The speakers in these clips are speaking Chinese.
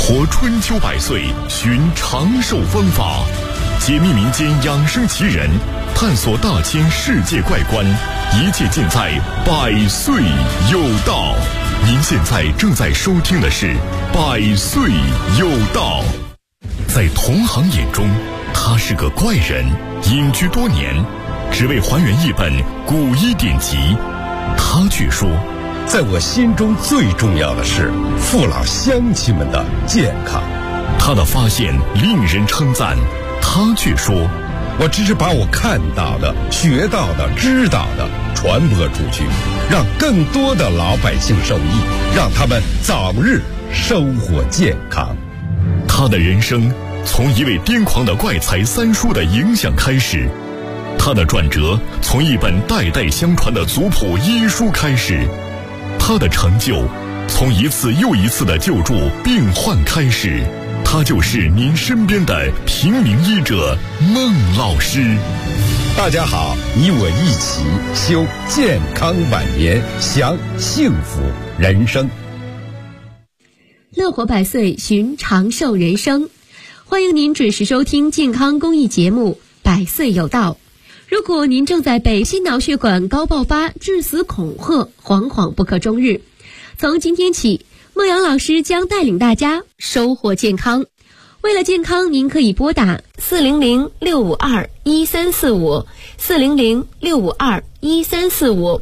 活春秋百岁，寻长寿方法，解密民间养生奇人，探索大千世界怪观，一切尽在百岁有道。您现在正在收听的是百岁有道。在同行眼中，他是个怪人，隐居多年，只为还原一本古医典籍。他却说， 在我心中最重要的是父老乡亲们的健康。 他的发现令人称赞，他却说， 我只是把我看到的、学到的、知道的传播出去，让更多的老百姓受益，让他们早日生活健康。 他的人生从一位癫狂的怪才三叔的影响开始，他的转折从一本代代相传的族谱医书开始，他的成就从一次又一次的救助病患开始。他就是您身边的平民医者孟老师。 大家好，你我一起修健康晚年，享幸福人生。 乐活百岁，寻长寿人生。欢迎您准时收听健康公益节目《百岁有道》。如果您正在被心脑血管高爆发致死恐吓，惶惶不可终日，从今天起，孟阳老师将带领大家收获健康。为了健康，您可以拨打400-652-1345 400-652-1345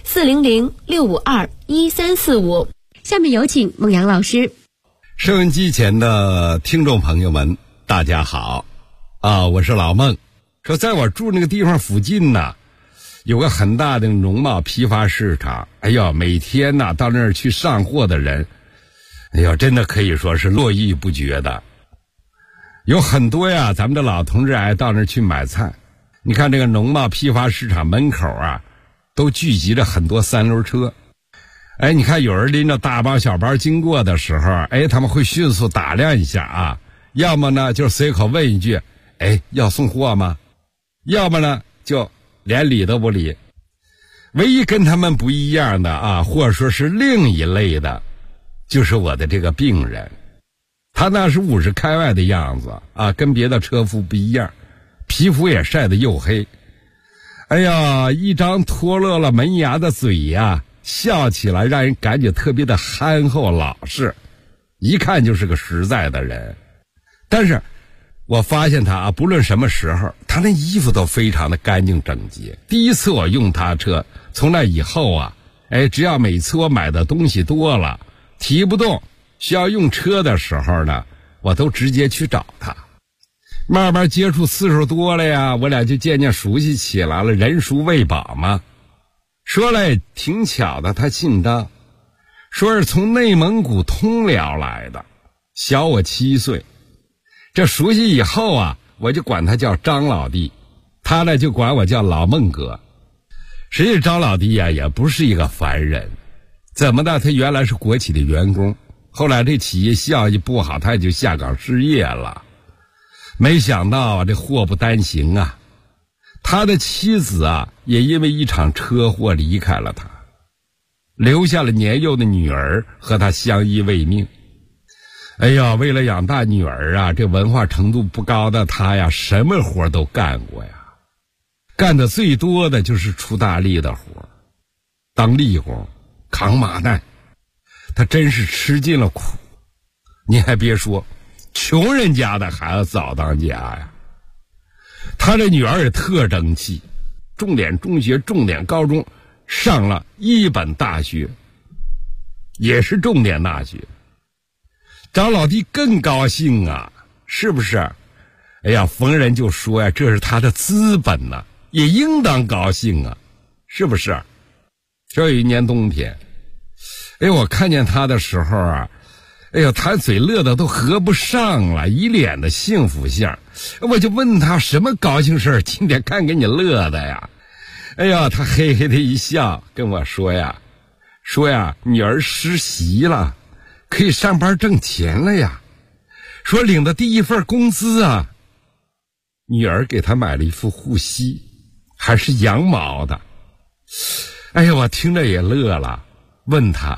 400-652-1345。下面有请孟阳老师。 收音机前的听众朋友们，大家好我是老孟。说在我住那个地方附近呢，有个很大的农贸批发市场。哎呀，每天呢到那儿去上货的人，哎呀，真的可以说是络绎不绝的。有很多呀，咱们的老同志爱到那儿去买菜。你看这个农贸批发市场门口啊，都聚集着很多三轮车。哎，你看有人拎着大包小包经过的时候，哎，他们会迅速打量一下啊，要么呢就随口问一句，哎，要送货吗？要么呢就连理都不理。唯一跟他们不一样的啊，或者说是另一类的，就是我的这个病人。他那是50开外的样子啊，跟别的车夫不一样，皮肤也晒得黝黑。哎呀，一张脱落了门牙的嘴呀，笑起来让人感觉特别的憨厚老实，一看就是个实在的人。但是我发现他啊，不论什么时候，他那衣服都非常的干净整洁。第一次我用他车，从那以后啊，哎，只要每次我买的东西多了，提不动，需要用车的时候呢，我都直接去找他。慢慢接触次数多了呀，我俩就渐渐熟悉起来了，人熟未饱嘛。说来挺巧的，他姓张，说是从内蒙古通辽来的，小我7岁。这熟悉以后啊，我就管他叫张老弟，他呢就管我叫老孟哥。实际张老弟呀，也不是一个凡人。怎么的？他原来是国企的员工，后来这企业效益不好，他也就下岗失业了。没想到啊，这祸不单行啊，他的妻子啊，也因为一场车祸离开了他，留下了年幼的女儿和他相依为命。哎呀，为了养大女儿啊，这文化程度不高的他呀，什么活都干过呀。干的最多的就是出大力的活，当力工，扛麻袋。他真是吃尽了苦。你还别说，穷人家的孩子早当家呀。他这女儿也特争气，重点中学、重点高中上了一本大学，也是重点大学。张老弟更高兴啊，是不是？哎呀，逢人就说呀，这是他的资本呐，也应当高兴啊，是不是？这有一年冬天，哎，我看见他的时候啊，哎呦，他嘴乐得都合不上了，一脸的幸福相。我就问他什么高兴事儿，今天看给你乐的呀？哎呀，他嘿嘿的一笑，跟我说呀，女儿实习了，可以上班挣钱了呀。说领的第一份工资啊，女儿给他买了一副护膝，还是羊毛的。哎呀，我听着也乐了，问他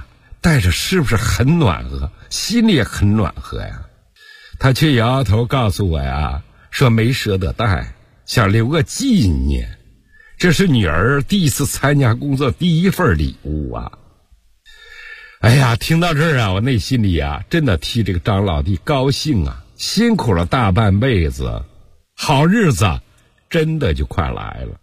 但是是不是很暖和，心里也很暖和呀？他却摇摇头告诉我呀，说没舍得带，想留个纪念，这是女儿第一次参加工作第一份礼物啊。哎呀，听到这儿啊，我内心里啊真的替这个张老弟高兴啊，辛苦了大半辈子，好日子真的就快来了。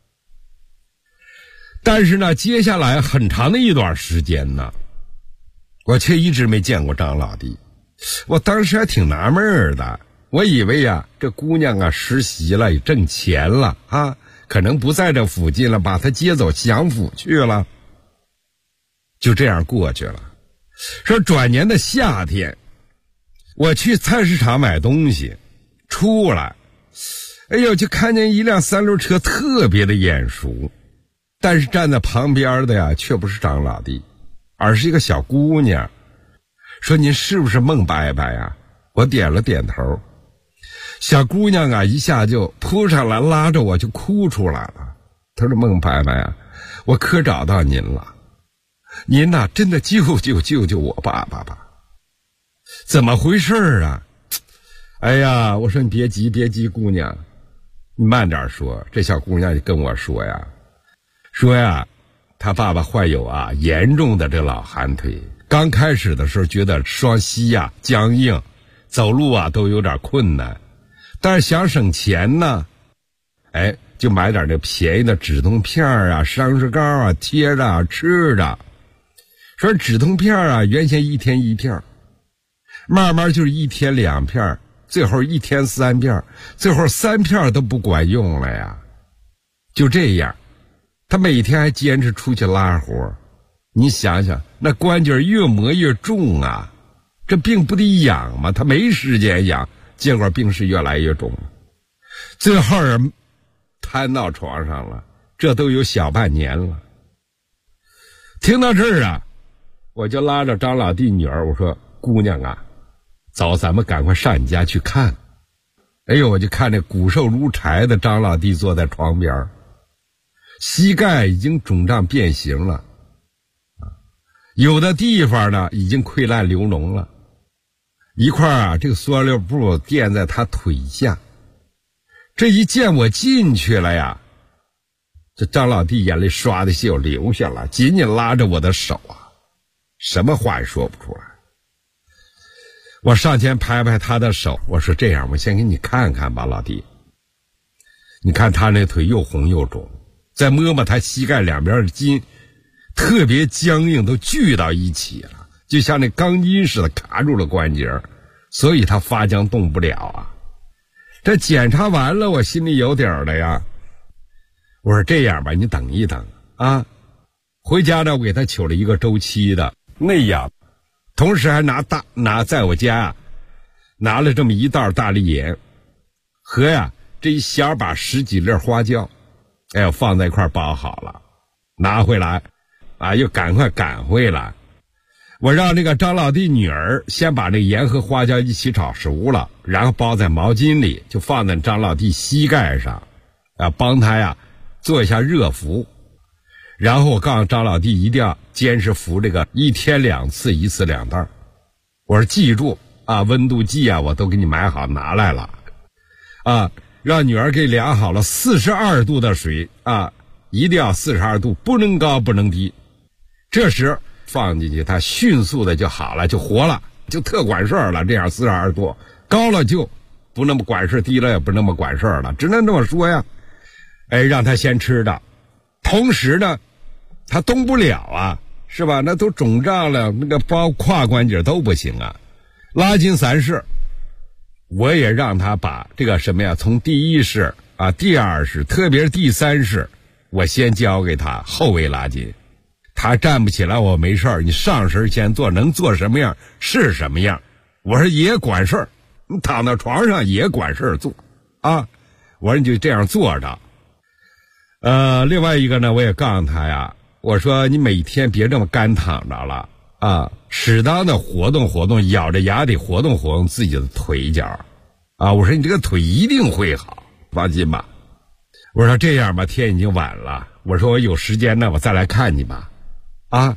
但是呢，接下来很长的一段时间呢，我却一直没见过张老弟。我当时还挺纳闷的，我以为呀，这姑娘啊实习了，也挣钱了啊，可能不在这附近了，把她接走享福去了。就这样过去了。说转年的夏天，我去菜市场买东西，出来，哎呦，就看见一辆三轮车特别的眼熟，但是站在旁边的呀，却不是张老弟，而是一个小姑娘。说您是不是孟伯伯呀？我点了点头。小姑娘啊，一下就扑上来，拉着我就哭出来了。她说：“孟伯伯呀，我可找到您了，您呐，真的救救我爸爸吧？怎么回事啊？”哎呀，我说你别急，姑娘，你慢点说。这小姑娘就跟我说呀，她爸爸患有啊严重的这老寒腿。刚开始的时候觉得双膝啊僵硬，走路啊都有点困难，但是想省钱呢，就买点这便宜的止痛片啊、伤势膏啊贴着啊吃着。说止痛片啊，原先1天1片，慢慢就是1天2片，最后1天3片，最后3片都不管用了呀。就这样，他每天还坚持出去拉活。你想想，那关节越磨越重啊，这病不得养吗？他没时间养，结果病是越来越重，最后人瘫到床上了，这都有小半年了。听到这儿啊，我就拉着张老弟女儿，我说：“姑娘啊，走，咱们赶快上你家去看。”哎呦，我就看这骨瘦如柴的张老弟坐在床边，膝盖已经肿胀变形了。有的地方呢已经溃烂流脓了，一块啊这个塑料布垫在他腿下。这一见我进去了呀，这张老弟眼泪唰的就流下了，紧紧拉着我的手啊，什么话也说不出来。我上前拍拍他的手，我说：“这样，我先给你看看吧，老弟。你看他那腿又红又肿，再摸摸他膝盖两边的筋，特别僵硬，都聚到一起了，就像那钢筋似的卡住了关节，所以他发僵动不了啊。”这检查完了，我心里有底儿了呀。我说：“这样吧，你等一等啊。”回家呢，我给他取了一个周期的内养，同时还在我家拿了这么一袋大力盐和这一小把10几粒花椒，放在一块包好了，拿回来又赶快赶回来。我让那个张老弟女儿先把这盐和花椒一起炒熟了，然后包在毛巾里，就放在张老弟膝盖上帮他做一下热敷。然后我告诉张老弟一定要坚持服这个1天2次，1次2袋。我说记住温度计我都给你买好拿来了让女儿给量好了42度的水一定要42度，不能高不能低。这时放进去，它迅速的就好了，就活了，就特管事儿了。这样42度高了就不那么管事，低了也不那么管事了，只能这么说呀。让他先吃的，同时呢他动不了是吧？那都肿胀了，那个包胯关节都不行拉筋3式，我也让他把这个什么从第1式第2式，特别是第3式，我先教给他后围拉筋。他站不起来我没事儿，你上身先做，能做什么样是什么样。我说也管事儿，你躺到床上也管事儿做我说你就这样做着。另外一个呢，我也告诉他我说你每天别这么干躺着了适当的活动活动，咬着牙得活动活动自己的腿脚我说你这个腿一定会好，放心吧。我说这样吧，天已经晚了，我说我有时间呢我再来看你吧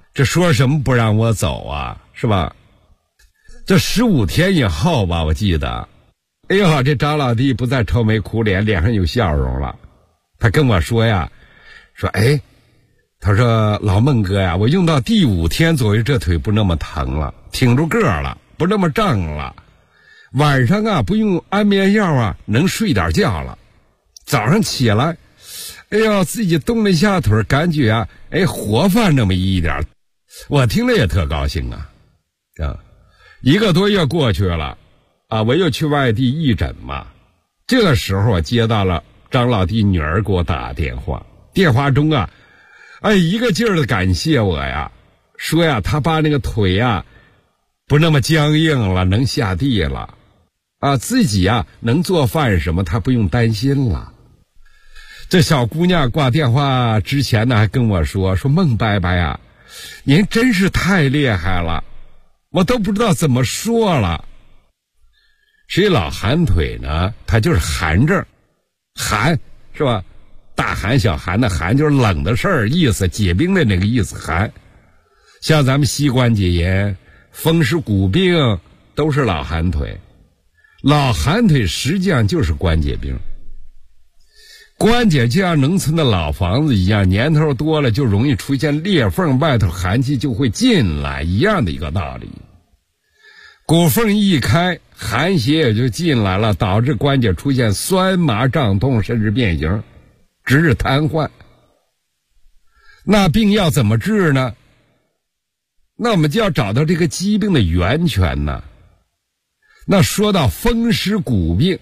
这说什么不让我走啊，是吧？这15天以后吧，我记得，哎呦，这张老弟不再愁眉苦脸，脸上有笑容了。他跟我说呀，他说老孟哥呀，我用到第5天左右，这腿不那么疼了，挺住个了，不那么胀了。晚上啊，不用安眠药啊，能睡点觉了。早上起来，哎呦，自己动了一下腿，感觉啊，活泛那么一点。我听了也特高兴啊。1个多月过去了啊，我又去外地义诊嘛。这个时候我接到了张老弟女儿给我打电话，电话中啊，一个劲儿的感谢我呀，说呀他把那个腿呀不那么僵硬了，能下地了啊，自己呀能做饭什么，他不用担心了。这小姑娘挂电话之前呢，还跟我说孟伯伯呀，您真是太厉害了，我都不知道怎么说了。谁老寒腿呢？它就是寒症，寒是吧？大寒小寒的寒就是冷的事儿，意思解冰的那个意思寒。像咱们膝关节炎、风湿骨病都是老寒腿。老寒腿实际上就是关节病。关节就像农村的老房子一样，年头多了就容易出现裂缝，外头寒气就会进来，一样的一个道理。骨缝一开，寒邪也就进来了，导致关节出现酸麻胀痛，甚至变形，直至瘫痪。那病要怎么治呢？那我们就要找到这个疾病的源泉呢。那说到风湿骨病，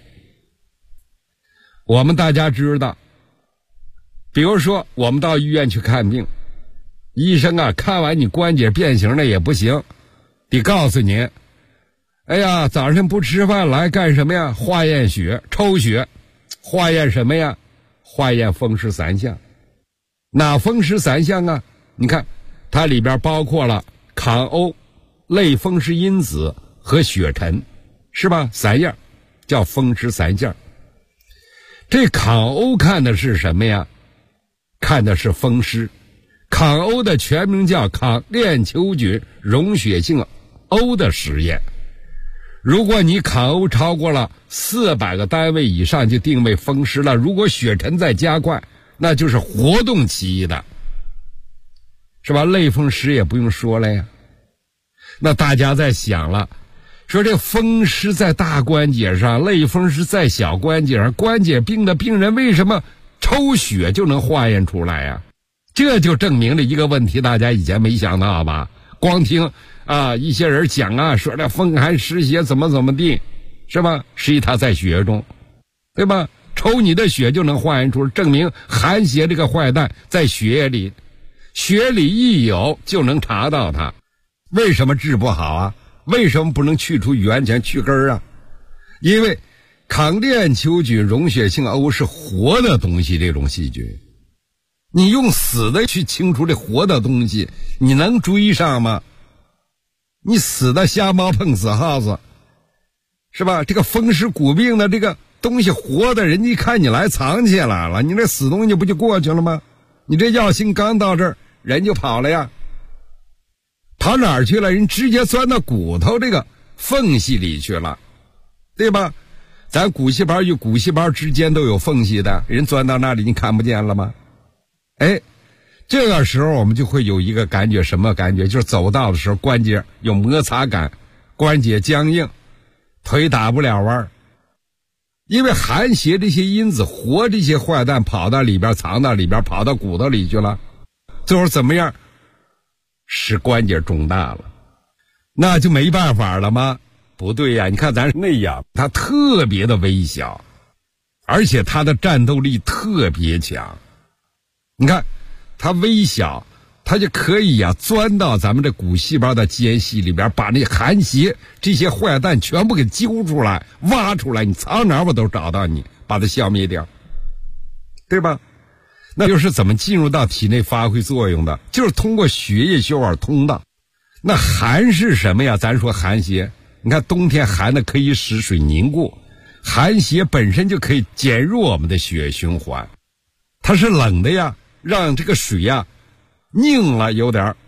我们大家知道，比如说我们到医院去看病，医生啊看完你关节变形了也不行，得告诉您，早上不吃饭来干什么呀？化验血，抽血。化验什么呀？化验风湿3项。哪风湿3项啊？你看它里边包括了抗欧、类风湿因子和血沉，是吧？3样叫风湿3项。这抗欧看的是什么呀？看的是风湿。抗欧的全名叫抗链球菌溶血性欧的实验。如果你抗欧超过了400个单位以上，就定为风湿了。如果血沉再加快，那就是活动期的，是吧？类风湿也不用说了呀。那大家在想了，说这风湿在大关节上，类风湿在小关节上，关节病的病人为什么抽血就能化验出来呀？这就证明了一个问题，大家以前没想到吧？光听一些人讲啊，说这风寒湿邪怎么地，是吧？实际它在血中，对吧？抽你的血就能化验出，证明寒邪这个坏蛋在血里，血里一有就能查到它。为什么治不好啊？为什么不能去除源泉去根啊？因为抗链球菌溶血性欧是活的东西，这种细菌你用死的去清除这活的东西，你能追上吗？你死的瞎猫碰死耗子，是吧？这个风湿骨病的这个东西活的，人家一看你来藏起来了，你这死东西不就过去了吗？你这药性刚到这儿，人就跑了呀。跑哪儿去了？人直接钻到骨头这个缝隙里去了，对吧？咱骨细胞与骨细胞之间都有缝隙的，人钻到那里你看不见了吗？这个时候我们就会有一个感觉，什么感觉？就是走道的时候关节有摩擦感，关节僵硬，腿打不了弯。因为寒邪这些因子活这些坏蛋跑到里边，藏到里边，跑到骨头里去了，最后怎么样？使关节肿大了，那就没办法了吗？不对呀，你看咱那样，它特别的微小，而且它的战斗力特别强。你看它微小，它就可以钻到咱们这骨细胞的间隙里边，把那寒邪这些坏蛋全部给揪出来，挖出来，你藏哪儿我都找到你，把它消灭掉，对吧？那就是怎么进入到体内发挥作用的？就是通过血液血管通道。那寒是什么呀？咱说寒邪，你看冬天寒的可以使水凝固，寒邪本身就可以减弱我们的血液循环。它是冷的呀，让这个水呀凝了，有点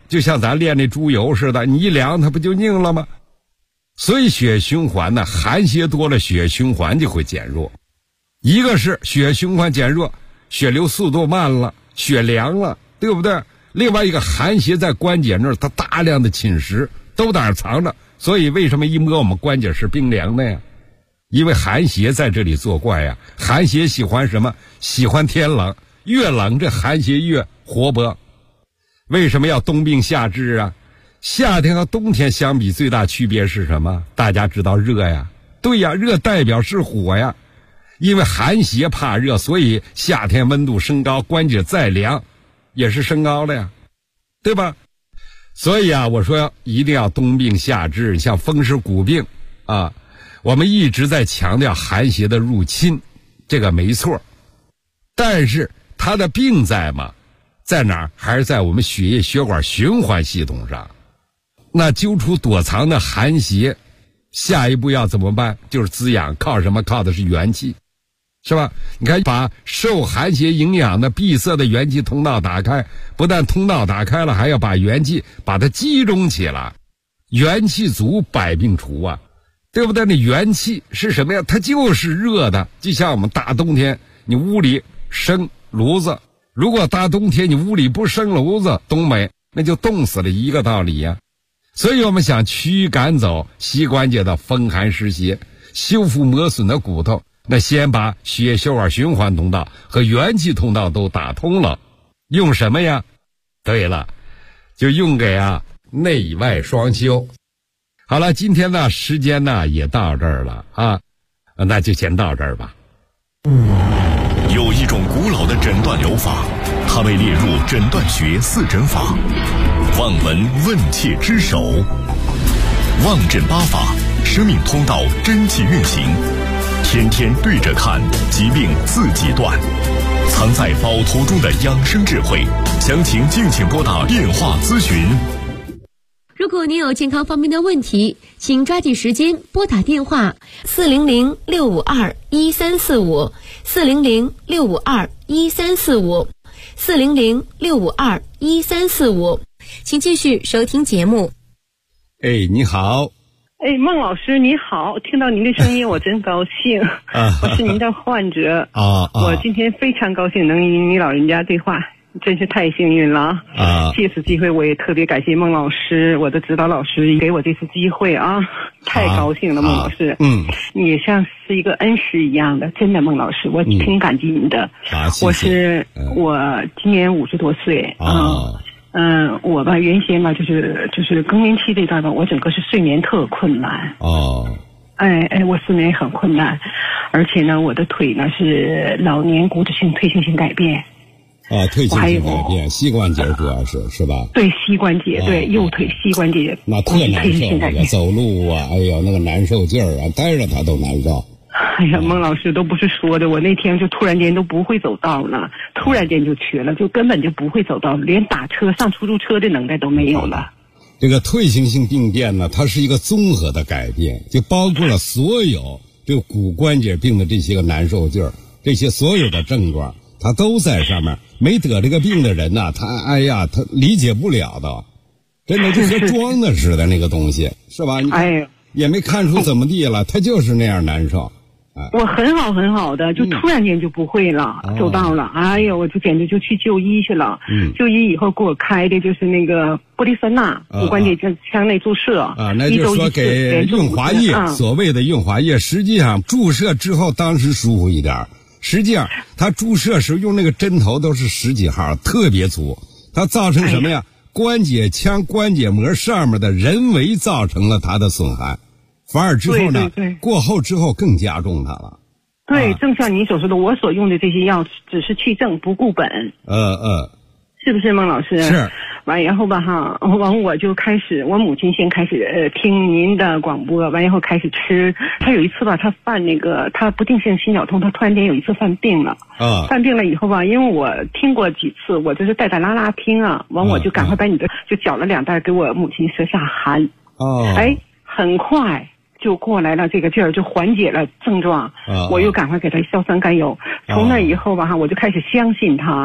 就像咱炼那猪油似的，你一凉它不就硬了吗？所以血循环呢，寒邪多了，血循环就会减弱。一个是血循环减弱，血流速度慢了，血凉了，对不对？另外一个寒邪在关节那儿，它大量的侵蚀都在那儿藏着，所以为什么一摸我们关节是冰凉的呀？因为寒邪在这里作怪呀。寒邪喜欢什么？喜欢天冷，越冷这寒邪越活泼。为什么要冬病夏治啊？夏天和冬天相比最大区别是什么？大家知道热呀，对呀，热代表是火呀。因为寒邪怕热，所以夏天温度升高，关节再凉也是升高了呀，对吧？所以啊，我说一定要冬病夏治。像风湿骨病啊，我们一直在强调寒邪的入侵，这个没错。但是它的病在嘛，在哪儿？还是在我们血液血管循环系统上。那揪出躲藏的寒邪，下一步要怎么办？就是滋养，靠什么？靠的是元气，是吧？你看，把受寒邪影响的闭塞的元气通道打开，不但通道打开了，还要把元气把它集中起来，元气足，百病除啊，对不对？那元气是什么呀？它就是热的，就像我们大冬天你屋里生炉子，如果大冬天你屋里不生炉子，东北那就冻死了，一个道理呀。所以我们想驱赶走膝关节的风寒湿邪，修复磨损的骨头，那先把血液血管循环通道和元气通道都打通了，用什么呀？对了，就用给内外双修。好了，今天呢时间呢也到这儿了啊，那就先到这儿吧。 有一种古老的诊断疗法，它被列入诊断学四诊法，望闻问切之首，望诊八法，生命通道真气运行，天天对着看，疾病自己断，藏在宝图中的养生智慧，详情敬请拨打电话咨询。 如果您有健康方面的问题，请抓紧时间拨打电话400-652-1345 400-652-1345 400-652-1345，请继续收听节目。 哎，你好。 哎，孟老师你好，听到您的声音我真高兴。我是您的患者我今天非常高兴能与你老人家对话，真是太幸运了借此机会我也特别感谢孟老师，我的指导老师给我这次机会太高兴了孟老师。你像是一个恩师一样的，真的孟老师我挺感激您的。我今年50多岁我吧原先吧就是更年期这段吧，我整个是睡眠特困难我睡眠很困难，而且呢我的腿呢是老年骨质性退行性改变退行性改变，膝关节主要是吧？ 对，膝关节，对，右腿膝关节那特难受，那个走路哎呦那个难受劲儿待着它都难受。 哎呀，孟老师都不是说的，我那天就突然间都不会走道了，突然间就瘸了，就根本就不会走道，连打车上出租车的能耐都没有了。 这个退行性病变呢，它是一个综合的改变，就包括了所有这个骨关节病的这些个难受劲儿，这些所有的症状，它都在上面。没得这个病的人呢，他理解不了的，真的就和装的似的那个东西，是吧？也没看出怎么地了，他就是那样难受。 我很好的，就突然间就不会了，走到了，我就简直就去就医去了。就医以后给我开的就是那个玻利酸钠骨关节腔内注射那就是说给润滑液，所谓的润滑液，实际上注射之后当时舒服一点，实际上他注射时用那个针头都是10几号，特别粗，它造成什么呀？关节腔关节膜上面的人为造成了它的损害。反而之后呢，过后之后更加重它了。 对，正像你所说的，我所用的这些药只是去症不顾本。是不是孟老师？ 是。 完然后吧我就开始，我母亲先开始听您的广播，完然后开始吃。她有一次吧，她犯她不定性心绞痛，她突然间有一次犯病了。犯病了以后吧，因为我听过几次，我就是带拉听完我就赶快把你的就搅了2袋给我母亲舌下含。很快就过来了这个劲儿，就缓解了症状。我又赶快给他硝酸甘油。从那以后吧我就开始相信他，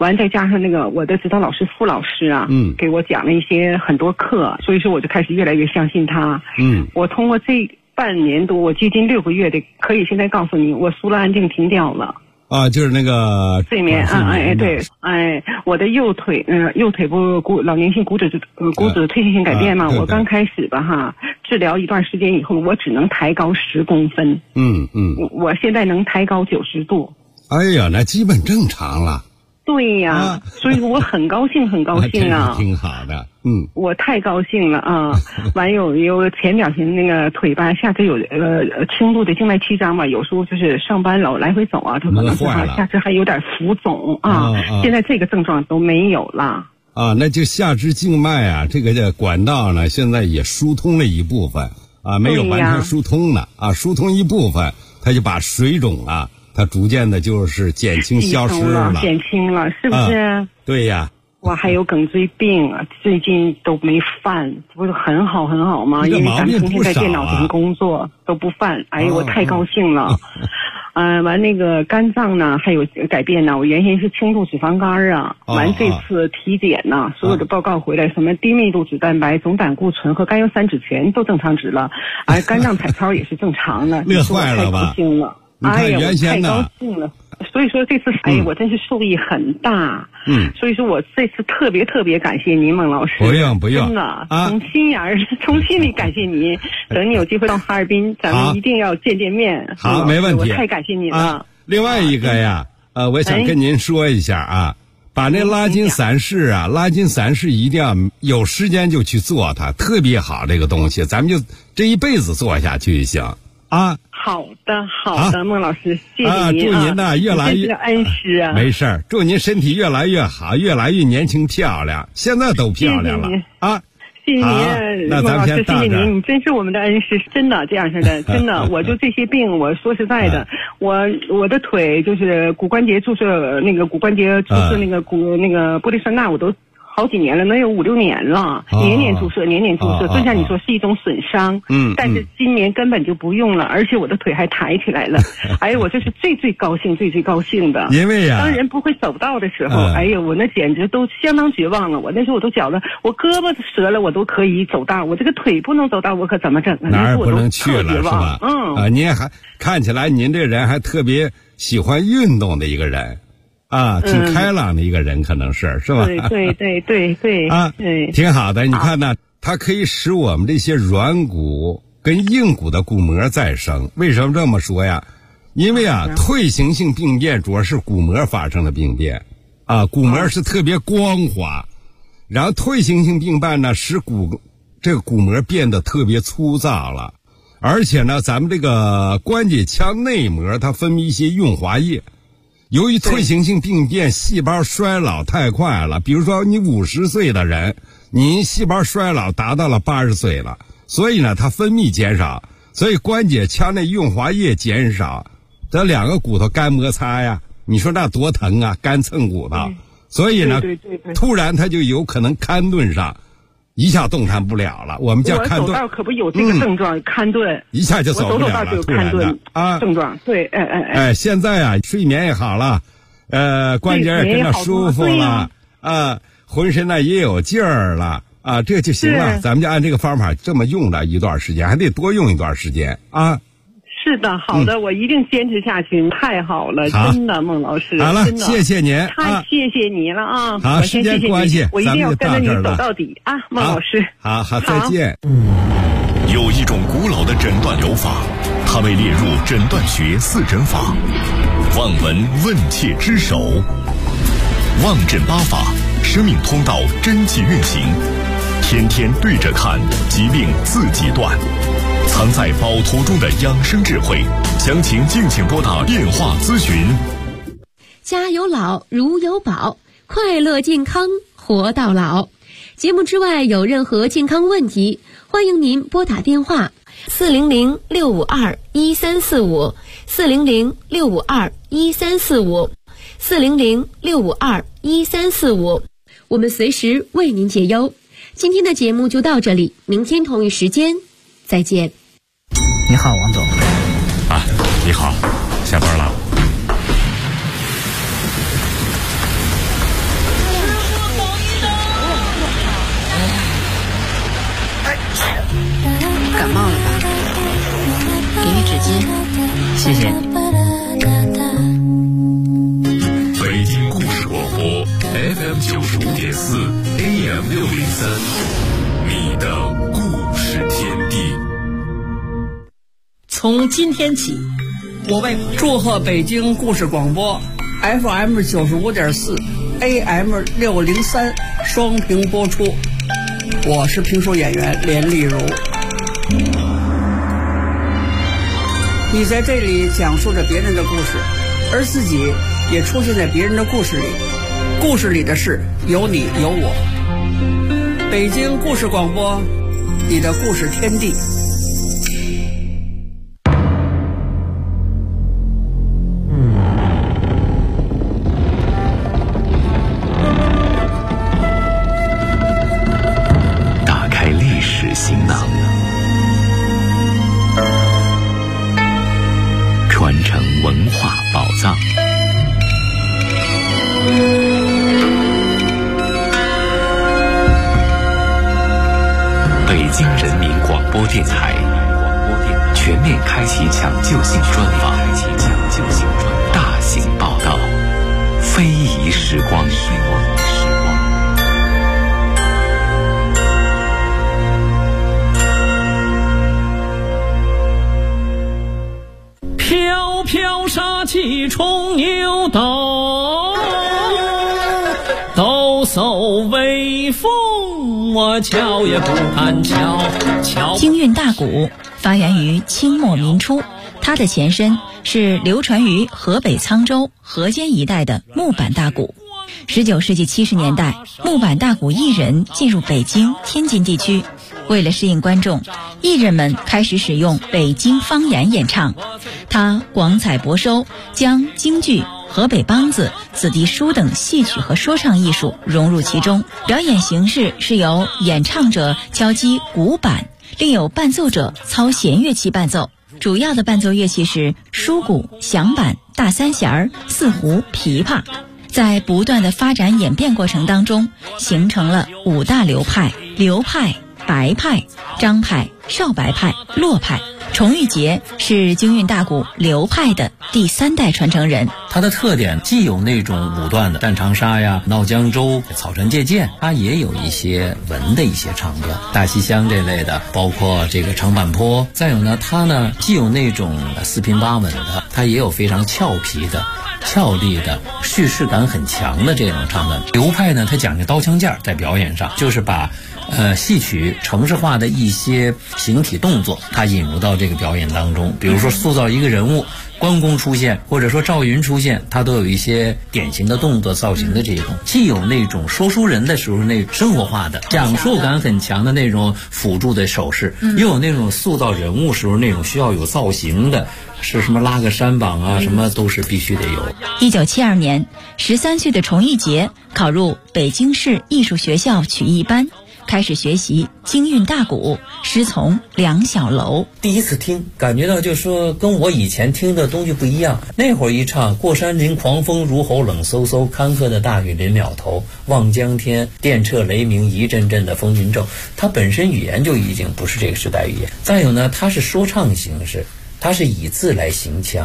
完再加上那个我的指导老师傅老师啊，给我讲了很多课，所以说我就开始越来越相信他。我通过这半年多，我接近6个月的，可以现在告诉你，我输了安静停掉了。 就是那个睡眠对，我的右腿不老年性骨质退行性改变嘛，我刚开始吧治疗一段时间以后，我只能抬高10公分。我现在能抬高90度。 哎呀，那基本正常了。 对呀，所以我很高兴，很高兴啊， 挺好的。 我太高兴了啊！完有前两天那个腿吧，下肢有轻度的静脉曲张嘛，有时候就是上班老来回走啊，它可能下肢还有点浮肿啊。现在这个症状都没有了。 那就下肢静脉啊，这个管道呢，现在也疏通了一部分啊，没有完全疏通呢疏通一部分，它就把水肿啊，它逐渐的就是减轻消失了， 减轻了，是不是？ 对呀。 我还有颈椎病啊，最近都没犯，不是很好吗？因为咱们天天在电脑前工作都不犯。哎呦，我太高兴了。完那个肝脏呢还有改变呢，我原先是轻度脂肪肝啊，完这次体检呢，所有的报告回来，什么低密度脂蛋白、总胆固醇和甘油三酯全都正常值了，肝脏彩超也是正常的。 乐坏了吧？ 太高兴了。 哎呀，我太高兴了。所以说这次我真是受益很大。所以说我这次特别感谢您，孟老师。 不用真的从心里感谢您。等你有机会到哈尔滨，咱们一定要见面。 好，没问题。 我太感谢您了。 另外一个呀，我想跟您说一下把那拉筋散式一定要有时间就去做它，特别好这个东西，咱们就这一辈子做下去就行。 好的，孟老师，谢谢您祝您呢越来越恩师啊。 没事儿，祝您身体越来越好，越来越年轻漂亮，现在都漂亮了谢谢您，孟老师，谢谢您，你真是我们的恩师，真的这样式的，真的，我就这些病，我说实在的，我的腿就是骨关节注射那个玻璃酸钠，我都好几年了，能有5、6年了，年年注射，就像你说是一种损伤。但是今年根本就不用了，而且我的腿还抬起来了。哎呀，我这是最高兴的。 因为当人不会走道的时候，哎呀，我那简直都相当绝望了。我那时候我都觉得，我胳膊折了我都可以走道，我这个腿不能走道，我可怎么整啊？ 哪儿不能去了是吧？您还看起来您这人还特别喜欢运动的一个人。挺开朗的一个人，可能是吧？ 对挺好的。你看呢，它可以使我们这些软骨跟硬骨的骨膜再生。为什么这么说呀？因为退行性病变主要是骨膜发生的病变骨膜是特别光滑，然后退行性病变呢，使这个骨膜变得特别粗糙了，而且呢，咱们这个关节腔内膜它分泌一些润滑液。由于退行性病变，细胞衰老太快了，比如说你50岁的人，你细胞衰老达到了80岁了，所以呢，它分泌减少，所以关节腔内润滑液减少，这2个骨头干摩擦呀，你说那多疼啊，干蹭骨头，所以呢，突然它就有可能髂顿上一下动弹不了了，我们叫髂顿。 我走道可不有这个症状，髂顿一下就走不了了， 我走道就有髂顿症状。对， 现在睡眠也好了，关节也跟着舒服了，浑身呢也有劲儿了，这就行了。咱们就按这个方法这么用了一段时间，还得多用一段时间是的，好的，我一定坚持下去。太好了，真的，孟老师。 好了，谢谢您， 太谢谢你了啊！ 好，时间关系， 我一定要跟着你走到底啊，孟老师。 好，再见。 有一种古老的诊断疗法，它被列入诊断学4诊法，望闻问切之首，望诊8法，生命通道真气运行，天天对着看，疾病自己断。藏在宝图中的养生智慧，详情敬请拨打电话咨询。 家有老如有宝，快乐健康活到老。节目之外有任何健康问题，欢迎您拨打电话400-652-1345 400-652-1345 400-652-1345，我们随时为您解忧。今天的节目就到这里，明天同一时间再见。 你好，王总。 你好，下班了。 谢谢。 北京故事广播 FM 95.4 AM 603，你的故事天地。 从今天起，我为祝贺北京故事广播 FM 95.4 AM 603双屏播出。我是评书演员连丽如。你在这里讲述着别人的故事，而自己也出现在别人的故事里。故事里的事有你有我。北京故事广播，你的故事天地。 打开历史行囊，传承文化宝藏。北京人民广播电台全面开启抢救性专访，大型报道，非遗时光。 飘飘杀气冲牛斗，抖擞威风，我瞧也不敢瞧。 京韵大鼓发源于清末民初，它的前身是流传于河北沧州、河间一带的木板大鼓。19世纪70年代，木板大鼓艺人进入北京、天津地区，为了适应观众，艺人们开始使用北京方言演唱。他广采博收，将京剧、河北梆子、子弟书等戏曲和说唱艺术融入其中。表演形式是由演唱者敲击鼓板，另有伴奏者操弦乐器伴奏。主要的伴奏乐器是书鼓、响板、大三弦、四胡、琵琶。在不断的发展演变过程当中，形成了5大流派：刘派、白派、张派、少白派、骆派。崇玉杰是京韵大鼓刘派的第3代传承人。 它的特点既有那种武段的战长沙呀、闹江州、草船借箭，它也有一些文的一些唱段，大西厢这类的，包括这个长坂坡。再有呢，它呢既有那种四平八稳的，它也有非常俏皮的、俏丽的、叙事感很强的这种唱段。刘派呢，它讲究刀枪剑，在表演上就是把戏曲程式化的一些形体动作，它引入到这个表演当中。比如说塑造一个人物，关公出现，或者说赵云出现，它都有一些典型的动作造型的这种，既有那种说书人的时候那生活化的讲述感很强的那种辅助的手势，又有那种塑造人物时候那种需要有造型的，是什么拉个山膀啊，什么都是必须得有。 1972年，13岁的崇玉杰考入北京市艺术学校曲艺班，开始学习京韵大鼓，师从梁小楼。 第一次听，感觉到就是说跟我以前听的东西不一样。那会儿一唱过山林狂风如吼冷飕飕，坎坷的大雨临了头，望江天电掣雷鸣一阵阵的风云骤，它本身语言就已经不是这个时代语言。再有呢，它是说唱形式，它是以字来行腔，